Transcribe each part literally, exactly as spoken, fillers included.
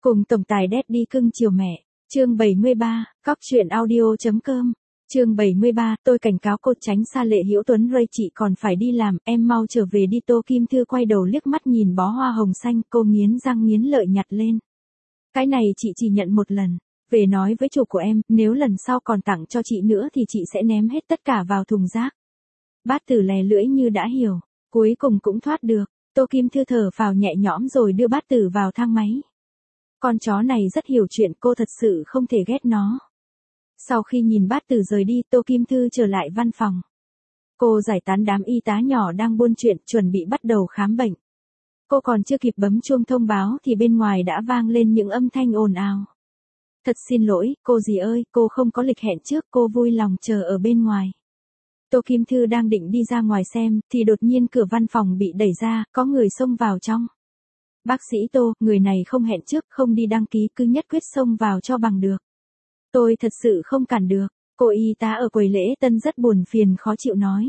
Cùng tổng tài Daddy cưng chiều mẹ. Chương bảy mươi ba, cóc truyện audio.com. Chương bảy mươi ba, tôi cảnh cáo cô tránh xa Lệ Hữu Tuấn. Ray, chị còn phải đi làm, em mau trở về đi. Tô Kim Thư quay đầu liếc mắt nhìn bó hoa hồng xanh, cô nghiến răng nghiến lợi nhặt lên. Cái này chị chỉ nhận một lần. Về nói với chủ của em, nếu lần sau còn tặng cho chị nữa thì chị sẽ ném hết tất cả vào thùng rác. Bát Tử lè lưỡi như đã hiểu, cuối cùng cũng thoát được. Tô Kim Thư thở phào nhẹ nhõm rồi đưa Bát Tử vào thang máy. Con chó này rất hiểu chuyện, cô thật sự không thể ghét nó. Sau khi nhìn Bát Tử rời đi, Tô Kim Thư trở lại văn phòng. Cô giải tán đám y tá nhỏ đang buôn chuyện, chuẩn bị bắt đầu khám bệnh. Cô còn chưa kịp bấm chuông thông báo thì bên ngoài đã vang lên những âm thanh ồn ào. Thật xin lỗi, cô dì ơi, cô không có lịch hẹn trước, cô vui lòng chờ ở bên ngoài. Tô Kim Thư đang định đi ra ngoài xem, thì đột nhiên cửa văn phòng bị đẩy ra, có người xông vào trong. Bác sĩ Tô, người này không hẹn trước, không đi đăng ký, cứ nhất quyết xông vào cho bằng được. Tôi thật sự không cản được, cô y tá ở quầy lễ tân rất buồn phiền khó chịu nói.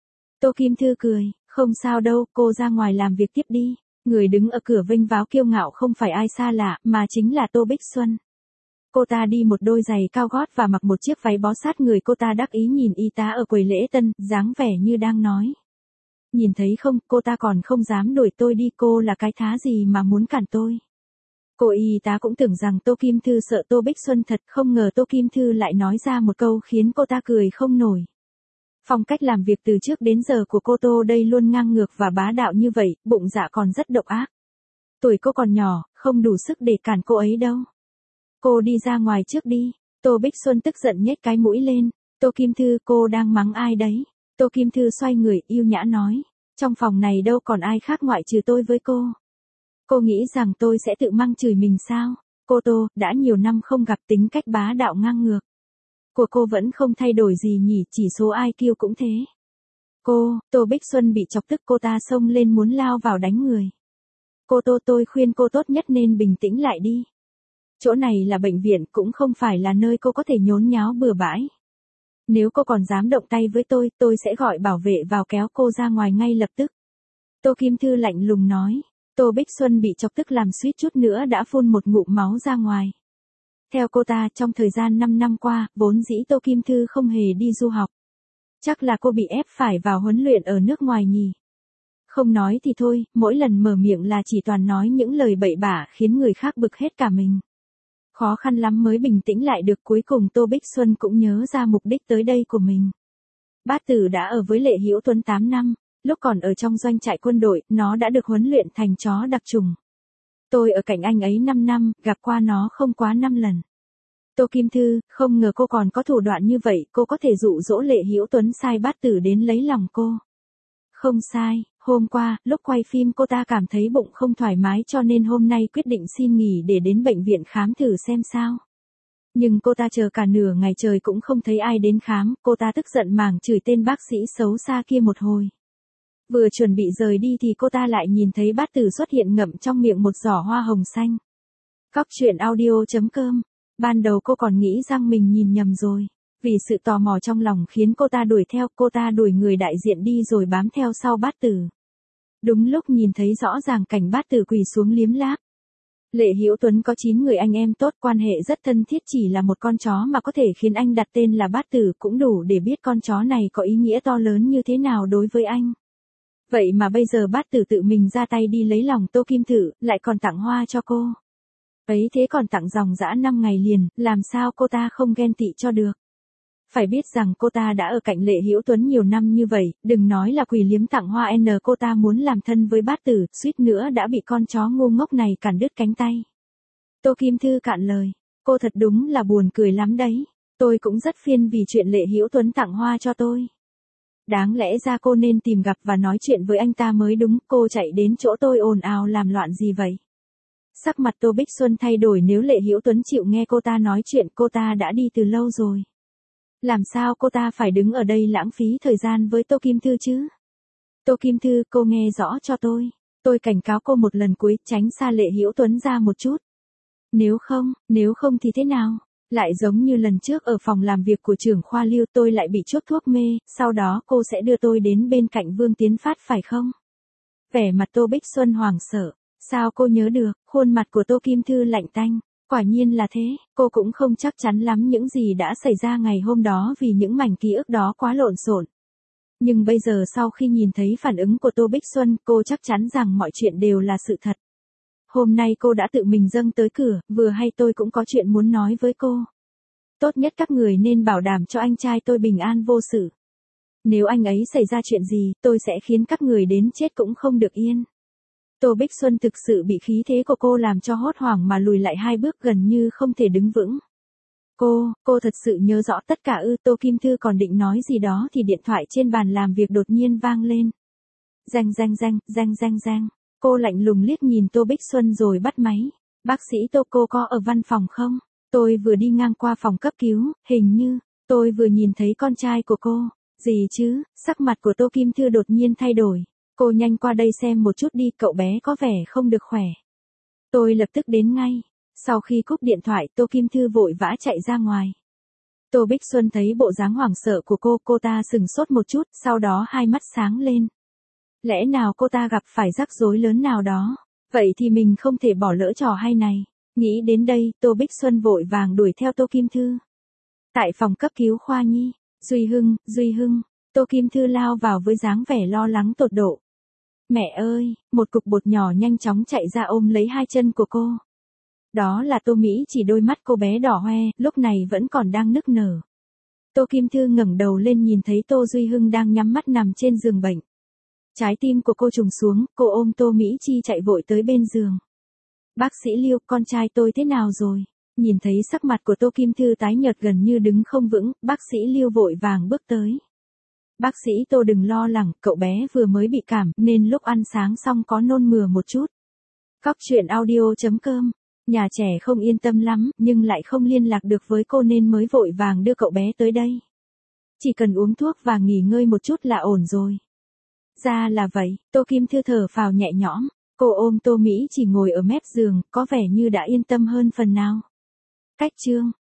Tô Kim Thư cười, không sao đâu, cô ra ngoài làm việc tiếp đi. Người đứng ở cửa vênh váo kiêu ngạo không phải ai xa lạ, mà chính là Tô Bích Xuân. Cô ta đi một đôi giày cao gót và mặc một chiếc váy bó sát người. Cô ta đắc ý nhìn y tá ở quầy lễ tân, dáng vẻ như đang nói. Nhìn thấy không, cô ta còn không dám đuổi tôi đi, cô là cái thá gì mà muốn cản tôi. Cô y tá cũng tưởng rằng Tô Kim Thư sợ Tô Bích Xuân thật, không ngờ Tô Kim Thư lại nói ra một câu khiến cô ta cười không nổi. Phong cách làm việc từ trước đến giờ của cô Tô đây luôn ngang ngược và bá đạo như vậy, bụng dạ còn rất độc ác. Tuổi cô còn nhỏ, không đủ sức để cản cô ấy đâu. Cô đi ra ngoài trước đi. Tô Bích Xuân tức giận nhếch cái mũi lên. Tô Kim Thư, cô đang mắng ai đấy? Tô Kim Thư xoay người, yêu nhã nói. Trong phòng này đâu còn ai khác ngoại trừ tôi với cô. Cô nghĩ rằng tôi sẽ tự mang chửi mình sao? Cô Tô, đã nhiều năm không gặp, tính cách bá đạo ngang ngược của cô vẫn không thay đổi gì nhỉ, chỉ số i kiu cũng thế. Cô, Tô Bích Xuân bị chọc tức, cô ta xông lên muốn lao vào đánh người. Cô Tô, tôi khuyên cô tốt nhất nên bình tĩnh lại đi. Chỗ này là bệnh viện, cũng không phải là nơi cô có thể nhốn nháo bừa bãi. Nếu cô còn dám động tay với tôi, tôi sẽ gọi bảo vệ vào kéo cô ra ngoài ngay lập tức. Tô Kim Thư lạnh lùng nói. Tô Bích Xuân bị chọc tức làm suýt chút nữa đã phun một ngụm máu ra ngoài. Theo cô ta, trong thời gian năm năm qua, vốn dĩ Tô Kim Thư không hề đi du học. Chắc là cô bị ép phải vào huấn luyện ở nước ngoài nhỉ. Không nói thì thôi, mỗi lần mở miệng là chỉ toàn nói những lời bậy bạ khiến người khác bực hết cả mình. Khó khăn lắm mới bình tĩnh lại được, cuối cùng Tô Bích Xuân cũng nhớ ra mục đích tới đây của mình. Bát Tử đã ở với Lệ Hữu Tuấn tám năm, lúc còn ở trong doanh trại quân đội, nó đã được huấn luyện thành chó đặc trùng. Tôi ở cạnh anh ấy năm năm, gặp qua nó không quá năm lần. Tô Kim Thư, không ngờ cô còn có thủ đoạn như vậy, cô có thể dụ dỗ Lệ Hữu Tuấn sai Bát Tử đến lấy lòng cô. Không sai, hôm qua, lúc quay phim cô ta cảm thấy bụng không thoải mái cho nên hôm nay quyết định xin nghỉ để đến bệnh viện khám thử xem sao. Nhưng cô ta chờ cả nửa ngày trời cũng không thấy ai đến khám, cô ta tức giận màng chửi tên bác sĩ xấu xa kia một hồi. Vừa chuẩn bị rời đi thì cô ta lại nhìn thấy Bát Tử xuất hiện ngậm trong miệng một giỏ hoa hồng xanh. Cóc truyện audio.com. Ban đầu cô còn nghĩ rằng mình nhìn nhầm rồi. Vì sự tò mò trong lòng khiến cô ta đuổi theo, cô ta đuổi người đại diện đi rồi bám theo sau Bát Tử. Đúng lúc nhìn thấy rõ ràng cảnh Bát Tử quỳ xuống liếm láp. Lệ Hữu Tuấn có chín người anh em tốt, quan hệ rất thân thiết, chỉ là một con chó mà có thể khiến anh đặt tên là Bát Tử cũng đủ để biết con chó này có ý nghĩa to lớn như thế nào đối với anh. Vậy mà bây giờ Bát Tử tự mình ra tay đi lấy lòng Tô Kim Thư, lại còn tặng hoa cho cô. Ấy thế còn tặng dòng dã năm ngày liền, làm sao cô ta không ghen tị cho được. Phải biết rằng cô ta đã ở cạnh Lệ Hữu Tuấn nhiều năm như vậy, đừng nói là quỳ liếm tặng hoa n cô ta muốn làm thân với Bát Tử, suýt nữa đã bị con chó ngu ngốc này cản đứt cánh tay. Tô Kim Thư cạn lời, cô thật đúng là buồn cười lắm đấy, tôi cũng rất phiền vì chuyện Lệ Hữu Tuấn tặng hoa cho tôi. Đáng lẽ ra cô nên tìm gặp và nói chuyện với anh ta mới đúng, cô chạy đến chỗ tôi ồn ào làm loạn gì vậy? Sắc mặt Tô Bích Xuân thay đổi, nếu Lệ Hữu Tuấn chịu nghe cô ta nói chuyện, cô ta đã đi từ lâu rồi. Làm sao cô ta phải đứng ở đây lãng phí thời gian với Tô Kim Thư chứ? Tô Kim Thư, cô nghe rõ cho tôi. Tôi cảnh cáo cô một lần cuối, tránh xa Lệ Hữu Tuấn ra một chút. Nếu không, nếu không thì thế nào? Lại giống như lần trước ở phòng làm việc của trưởng khoa Lưu, tôi lại bị chuốc thuốc mê, sau đó cô sẽ đưa tôi đến bên cạnh Vương Tiến Phát phải không? Vẻ mặt Tô Bích Xuân hoảng sợ. Sao cô nhớ được? Khuôn mặt của Tô Kim Thư lạnh tanh. Quả nhiên là thế, cô cũng không chắc chắn lắm những gì đã xảy ra ngày hôm đó vì những mảnh ký ức đó quá lộn xộn. Nhưng bây giờ sau khi nhìn thấy phản ứng của Tô Bích Xuân, cô chắc chắn rằng mọi chuyện đều là sự thật. Hôm nay cô đã tự mình dâng tới cửa, vừa hay tôi cũng có chuyện muốn nói với cô. Tốt nhất các người nên bảo đảm cho anh trai tôi bình an vô sự. Nếu anh ấy xảy ra chuyện gì, tôi sẽ khiến các người đến chết cũng không được yên. Tô Bích Xuân thực sự bị khí thế của cô làm cho hốt hoảng mà lùi lại hai bước gần như không thể đứng vững. Cô, cô thật sự nhớ rõ tất cả ư? Tô Kim Thư còn định nói gì đó thì điện thoại trên bàn làm việc đột nhiên vang lên. Reng reng reng, reng reng reng. Cô lạnh lùng liếc nhìn Tô Bích Xuân rồi bắt máy. Bác sĩ Tô, cô có ở văn phòng không? Tôi vừa đi ngang qua phòng cấp cứu, hình như, tôi vừa nhìn thấy con trai của cô. Gì chứ? Sắc mặt của Tô Kim Thư đột nhiên thay đổi. Cô nhanh qua đây xem một chút đi, cậu bé có vẻ không được khỏe. Tôi lập tức đến ngay. Sau khi cúp điện thoại, Tô Kim Thư vội vã chạy ra ngoài. Tô Bích Xuân thấy bộ dáng hoảng sợ của cô, cô ta sừng sốt một chút, sau đó hai mắt sáng lên. Lẽ nào cô ta gặp phải rắc rối lớn nào đó? Vậy thì mình không thể bỏ lỡ trò hay này. Nghĩ đến đây, Tô Bích Xuân vội vàng đuổi theo Tô Kim Thư. Tại phòng cấp cứu khoa nhi, Duy Hưng, Duy Hưng, Tô Kim Thư lao vào với dáng vẻ lo lắng tột độ. Mẹ ơi, một cục bột nhỏ nhanh chóng chạy ra ôm lấy hai chân của cô. Đó là Tô Mỹ, chỉ đôi mắt cô bé đỏ hoe, lúc này vẫn còn đang nức nở. Tô Kim Thư ngẩng đầu lên nhìn thấy Tô Duy Hưng đang nhắm mắt nằm trên giường bệnh. Trái tim của cô trùng xuống, cô ôm Tô Mỹ Chi chạy vội tới bên giường. Bác sĩ Liêu, con trai tôi thế nào rồi? Nhìn thấy sắc mặt của Tô Kim Thư tái nhợt gần như đứng không vững, bác sĩ Liêu vội vàng bước tới. Bác sĩ Tô đừng lo lắng, cậu bé vừa mới bị cảm nên lúc ăn sáng xong có nôn mửa một chút. Cóc truyện audio chấm com. Nhà trẻ không yên tâm lắm, nhưng lại không liên lạc được với cô nên mới vội vàng đưa cậu bé tới đây. Chỉ cần uống thuốc và nghỉ ngơi một chút là ổn rồi. Ra là vậy, Tô Kim Thư thở phào nhẹ nhõm. Cô ôm Tô Mỹ chỉ ngồi ở mép giường, có vẻ như đã yên tâm hơn phần nào. Cách chương